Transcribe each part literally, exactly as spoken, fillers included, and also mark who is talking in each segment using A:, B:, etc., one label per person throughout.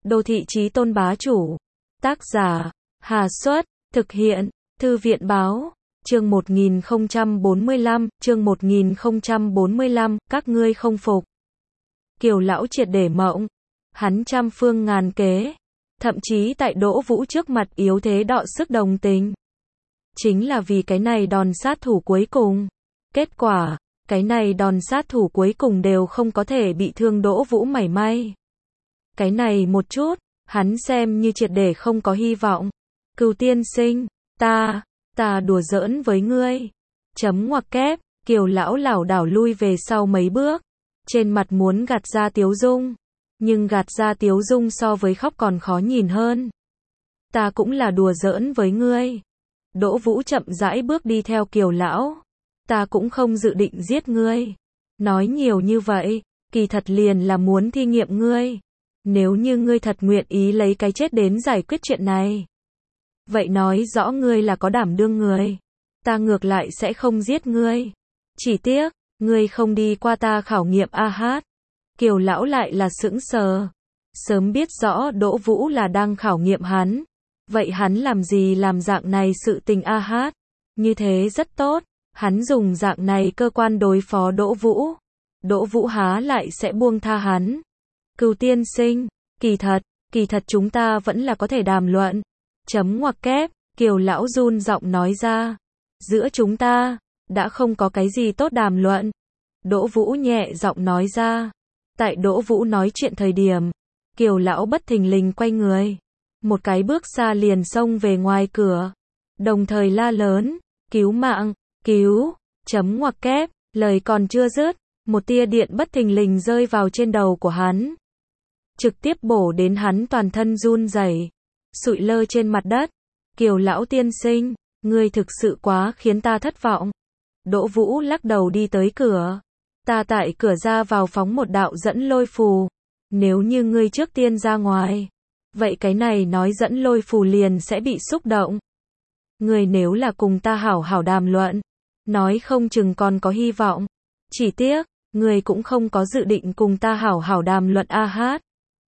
A: Đô thị chí tôn bá chủ. Tác giả, Hà Xuất, thực hiện, Thư viện báo. Chương một nghìn không trăm bốn mươi lăm, chương một nghìn không trăm bốn mươi lăm, các ngươi không phục. Kiều lão triệt để mộng. Hắn trăm phương ngàn kế. Thậm chí tại Đỗ Vũ trước mặt yếu thế đọ sức đồng tình. Chính là vì cái này đòn sát thủ cuối cùng. Kết quả, cái này đòn sát thủ cuối cùng đều không có thể bị thương Đỗ Vũ mảy may. Cái này một chút, hắn xem như triệt để không có hy vọng. Cửu tiên sinh, ta, ta đùa giỡn với ngươi. Chấm ngoặc kép, Kiều lão lảo đảo lui về sau mấy bước. Trên mặt muốn gạt ra tiếu dung. Nhưng gạt ra tiếu dung so với khóc còn khó nhìn hơn. Ta cũng là đùa giỡn với ngươi. Đỗ Vũ chậm rãi bước đi theo Kiều lão. Ta cũng không dự định giết ngươi. Nói nhiều như vậy, kỳ thật liền là muốn thi nghiệm ngươi. Nếu như ngươi thật nguyện ý lấy cái chết đến giải quyết chuyện này. Vậy nói rõ ngươi là có đảm đương người. Ta ngược lại sẽ không giết ngươi. Chỉ tiếc, ngươi không đi qua ta khảo nghiệm a hát. Kiều lão lại là sững sờ. Sớm biết rõ Đỗ Vũ là đang khảo nghiệm hắn. Vậy hắn làm gì làm dạng này sự tình a hát. Như thế rất tốt. Hắn dùng dạng này cơ quan đối phó Đỗ Vũ. Đỗ Vũ há lại sẽ buông tha hắn. Cửu tiên sinh, kỳ thật, kỳ thật chúng ta vẫn là có thể đàm luận. Chấm ngoặc kép, Kiều lão run giọng nói ra. Giữa chúng ta, đã không có cái gì tốt đàm luận. Đỗ Vũ nhẹ giọng nói ra. Tại Đỗ Vũ nói chuyện thời điểm, Kiều lão bất thình lình quay người. Một cái bước xa liền xông về ngoài cửa. Đồng thời la lớn, cứu mạng, cứu, chấm ngoặc kép, lời còn chưa dứt. Một tia điện bất thình lình rơi vào trên đầu của hắn. Trực tiếp bổ đến hắn toàn thân run rẩy, sụi lơ trên mặt đất. Kiều lão tiên sinh, ngươi thực sự quá khiến ta thất vọng. Đỗ Vũ lắc đầu đi tới cửa. Ta tại cửa ra vào phóng một đạo dẫn lôi phù. Nếu như ngươi trước tiên ra ngoài, vậy cái này nói dẫn lôi phù liền sẽ bị xúc động. Ngươi nếu là cùng ta hảo hảo đàm luận, nói không chừng còn có hy vọng. Chỉ tiếc, ngươi cũng không có dự định cùng ta hảo hảo đàm luận a hát.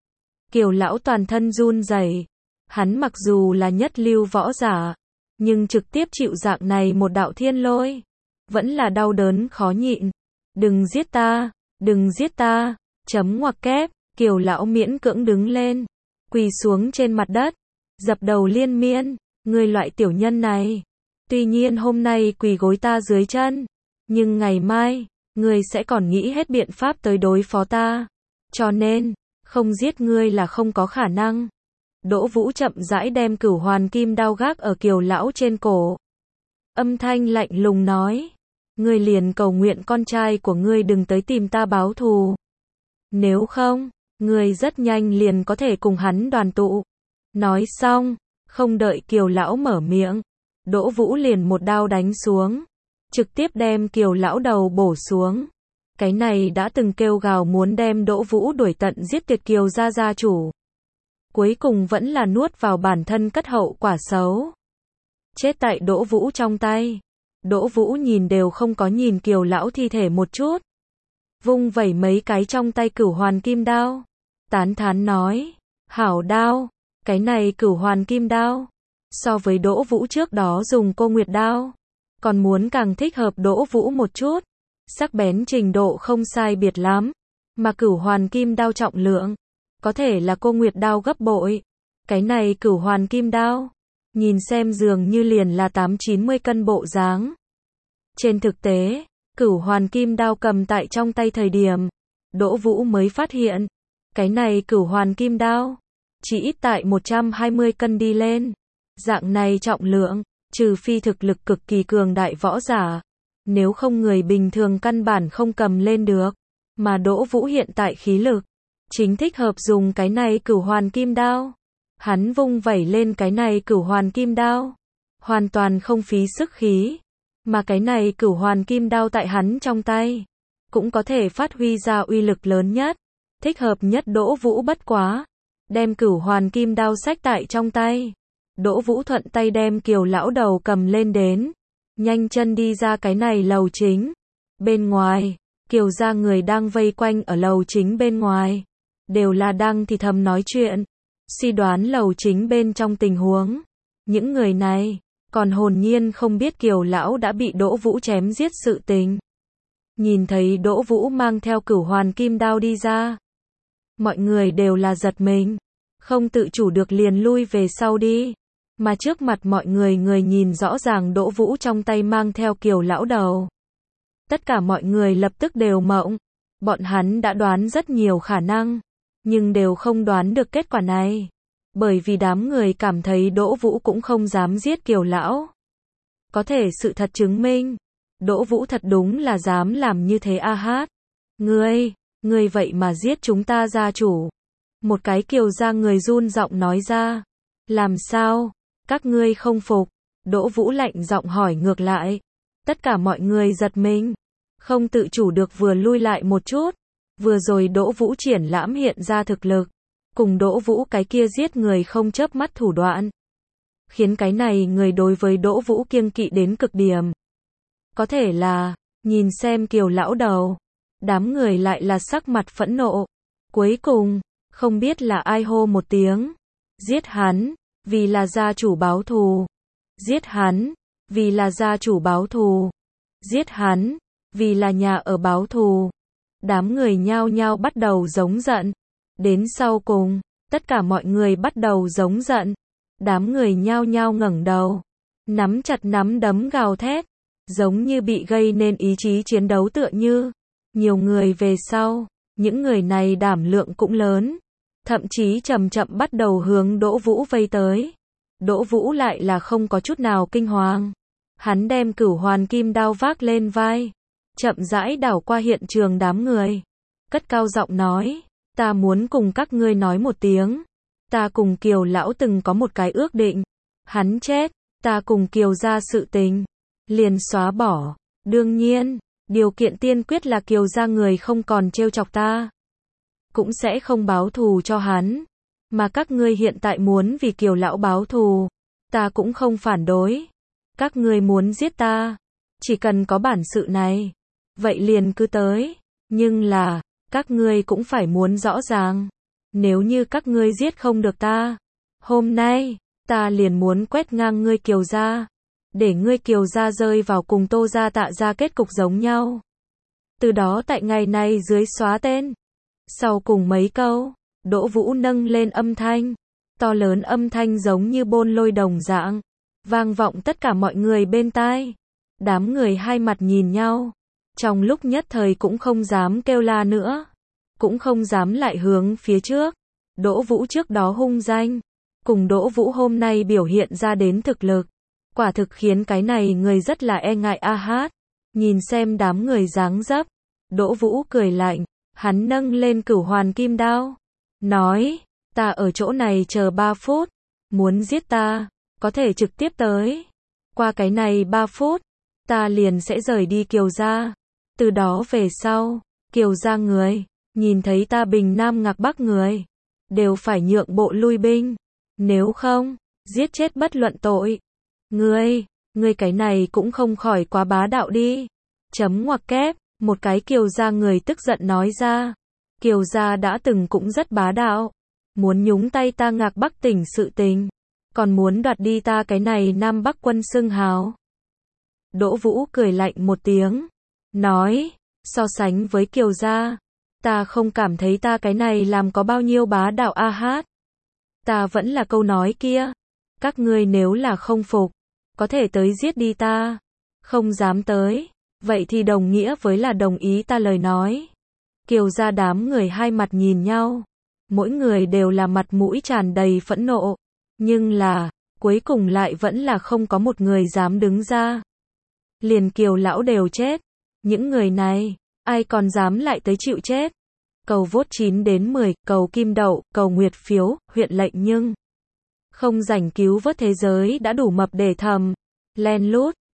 A: Kiều lão toàn thân run rẩy. Hắn mặc dù là nhất lưu võ giả, nhưng trực tiếp chịu dạng này một đạo thiên lôi, vẫn là đau đớn khó nhịn. Đừng giết ta, đừng giết ta, chấm ngoặc kép, Kiều lão miễn cưỡng đứng lên, quỳ xuống trên mặt đất, dập đầu liên miên, ngươi loại tiểu nhân này, tuy nhiên hôm nay quỳ gối ta dưới chân, nhưng ngày mai, ngươi sẽ còn nghĩ hết biện pháp tới đối phó ta, cho nên, không giết ngươi là không có khả năng. Đỗ Vũ chậm rãi đem cửu hoàn kim đao gác ở Kiều lão trên cổ. Âm thanh lạnh lùng nói. Ngươi liền cầu nguyện con trai của ngươi đừng tới tìm ta báo thù. Nếu không, ngươi rất nhanh liền có thể cùng hắn đoàn tụ. Nói xong, không đợi Kiều lão mở miệng, Đỗ Vũ liền một đao đánh xuống. Trực tiếp đem Kiều lão đầu bổ xuống. Cái này đã từng kêu gào muốn đem Đỗ Vũ đuổi tận giết tuyệt Kiều gia gia chủ. Cuối cùng vẫn là nuốt vào bản thân cất hậu quả xấu. Chết tại Đỗ Vũ trong tay. Đỗ Vũ nhìn đều không có nhìn Kiều lão thi thể một chút. Vung vẩy mấy cái trong tay cửu hoàn kim đao. Tán thán nói. Hảo đao. Cái này cửu hoàn kim đao. So với Đỗ Vũ trước đó dùng cô nguyệt đao. Còn muốn càng thích hợp Đỗ Vũ một chút. Sắc bén trình độ không sai biệt lắm. Mà cửu hoàn kim đao trọng lượng. Có thể là cô nguyệt đao gấp bội. Cái này cửu hoàn kim đao. Nhìn xem dường như liền là tám chín mươi cân bộ dáng. Trên thực tế, cửu hoàn kim đao cầm tại trong tay thời điểm. Đỗ Vũ mới phát hiện. Cái này cửu hoàn kim đao. Chỉ ít tại một trăm hai mươi cân đi lên. Dạng này trọng lượng. Trừ phi thực lực cực kỳ cường đại võ giả. Nếu không người bình thường căn bản không cầm lên được. Mà Đỗ Vũ hiện tại khí lực. Chính thích hợp dùng cái này cửu hoàn kim đao. Hắn vung vẩy lên cái này cửu hoàn kim đao. Hoàn toàn không phí sức khí. Mà cái này cửu hoàn kim đao tại hắn trong tay. Cũng có thể phát huy ra uy lực lớn nhất. Thích hợp nhất Đỗ Vũ bất quá. Đem cửu hoàn kim đao xách tại trong tay. Đỗ Vũ thuận tay đem Kiều lão đầu cầm lên đến. Nhanh chân đi ra cái này lầu chính. Bên ngoài, Kiều gia người đang vây quanh ở lầu chính bên ngoài. Đều là đang thì thầm nói chuyện. suy đoán lầu chính bên trong tình huống. Những người này còn hồn nhiên không biết Kiều lão đã bị Đỗ Vũ chém giết sự tình. Nhìn thấy Đỗ Vũ mang theo cửu hoàn kim đao đi ra, mọi người đều là giật mình, không tự chủ được liền lui về sau đi. Mà trước mặt mọi người người nhìn rõ ràng Đỗ Vũ trong tay mang theo Kiều lão đầu. Tất cả mọi người lập tức đều mộng. Bọn hắn đã đoán rất nhiều khả năng, nhưng đều không đoán được kết quả này. Bởi vì đám người cảm thấy Đỗ Vũ cũng không dám giết Kiều lão. Có thể sự thật chứng minh, Đỗ Vũ thật đúng là dám làm như thế a hát. Ngươi, ngươi vậy mà giết chúng ta gia chủ. Một cái Kiều gia người run giọng nói ra. Làm sao? Các ngươi không phục? Đỗ Vũ lạnh giọng hỏi ngược lại. Tất cả mọi người giật mình, không tự chủ được vừa lui lại một chút. Vừa rồi Đỗ Vũ triển lãm hiện ra thực lực, cùng Đỗ Vũ cái kia giết người không chớp mắt thủ đoạn, khiến cái này người đối với Đỗ Vũ kiêng kỵ đến cực điểm. Có thể là, nhìn xem Kiều lão đầu, đám người lại là sắc mặt phẫn nộ. Cuối cùng, không biết là ai hô một tiếng. Giết hắn, vì là gia chủ báo thù. Giết hắn, vì là gia chủ báo thù. Giết hắn, vì là nhà ở báo thù. Đám người nhao nhao bắt đầu giống giận. Đến sau cùng, tất cả mọi người bắt đầu giống giận. Đám người nhao nhao ngẩng đầu, nắm chặt nắm đấm gào thét, giống như bị gây nên ý chí chiến đấu tựa như. Nhiều người về sau, những người này đảm lượng cũng lớn, thậm chí chậm chậm bắt đầu hướng Đỗ Vũ vây tới. Đỗ Vũ lại là không có chút nào kinh hoàng. Hắn đem cửu hoàn kim đao vác lên vai, chậm rãi đảo qua hiện trường đám người, cất cao giọng nói, ta muốn cùng các ngươi nói một tiếng. Ta cùng Kiều lão từng có một cái ước định. Hắn chết, ta cùng Kiều gia sự tình liền xóa bỏ. Đương nhiên, điều kiện tiên quyết là Kiều gia người không còn trêu chọc ta, cũng sẽ không báo thù cho hắn. Mà các ngươi hiện tại muốn vì Kiều lão báo thù, ta cũng không phản đối. Các ngươi muốn giết ta, chỉ cần có bản sự này, vậy liền cứ tới. Nhưng là, các ngươi cũng phải muốn rõ ràng, nếu như các ngươi giết không được ta, hôm nay, ta liền muốn quét ngang ngươi Kiều gia, để ngươi Kiều gia rơi vào cùng Tô gia Tạ gia kết cục giống nhau. Từ đó tại ngày này dưới xóa tên. Sau cùng mấy câu, Đỗ Vũ nâng lên âm thanh, to lớn âm thanh giống như bôn lôi đồng dạng, vang vọng tất cả mọi người bên tai. Đám người hai mặt nhìn nhau, trong lúc nhất thời cũng không dám kêu la nữa, cũng không dám lại hướng phía trước. Đỗ Vũ trước đó hung danh, cùng Đỗ Vũ hôm nay biểu hiện ra đến thực lực, quả thực khiến cái này người rất là e ngại a hát. Nhìn xem đám người dáng dấp, Đỗ Vũ cười lạnh, hắn nâng lên cửu hoàn kim đao, nói, ta ở chỗ này chờ ba phút, muốn giết ta, có thể trực tiếp tới. Qua cái này ba phút, ta liền sẽ rời đi Kiều gia. Từ đó về sau, Kiều gia người, nhìn thấy ta Bình Nam Ngạc Bắc người, đều phải nhượng bộ lui binh. Nếu không, giết chết bất luận tội. Ngươi, ngươi cái này cũng không khỏi quá bá đạo đi. Chấm ngoặc kép, một cái Kiều gia người tức giận nói ra. Kiều gia đã từng cũng rất bá đạo, muốn nhúng tay ta Ngạc Bắc tỉnh sự tình, còn muốn đoạt đi ta cái này Nam Bắc quân xưng hào. Đỗ Vũ cười lạnh một tiếng, nói, so sánh với Kiều gia, ta không cảm thấy ta cái này làm có bao nhiêu bá đạo a hát. Ta vẫn là câu nói kia, các ngươi nếu là không phục, có thể tới giết đi ta, không dám tới, vậy thì đồng nghĩa với là đồng ý ta lời nói. Kiều gia đám người hai mặt nhìn nhau, mỗi người đều là mặt mũi tràn đầy phẫn nộ, nhưng là, cuối cùng lại vẫn là không có một người dám đứng ra. Liền Kiều lão đều chết, những người này, ai còn dám lại tới chịu chết. Cầu vote chín đến mười, cầu kim đậu, cầu nguyệt phiếu, huyện lệnh nhưng không rảnh cứu vớt thế giới đã đủ mập để thầm, len lút.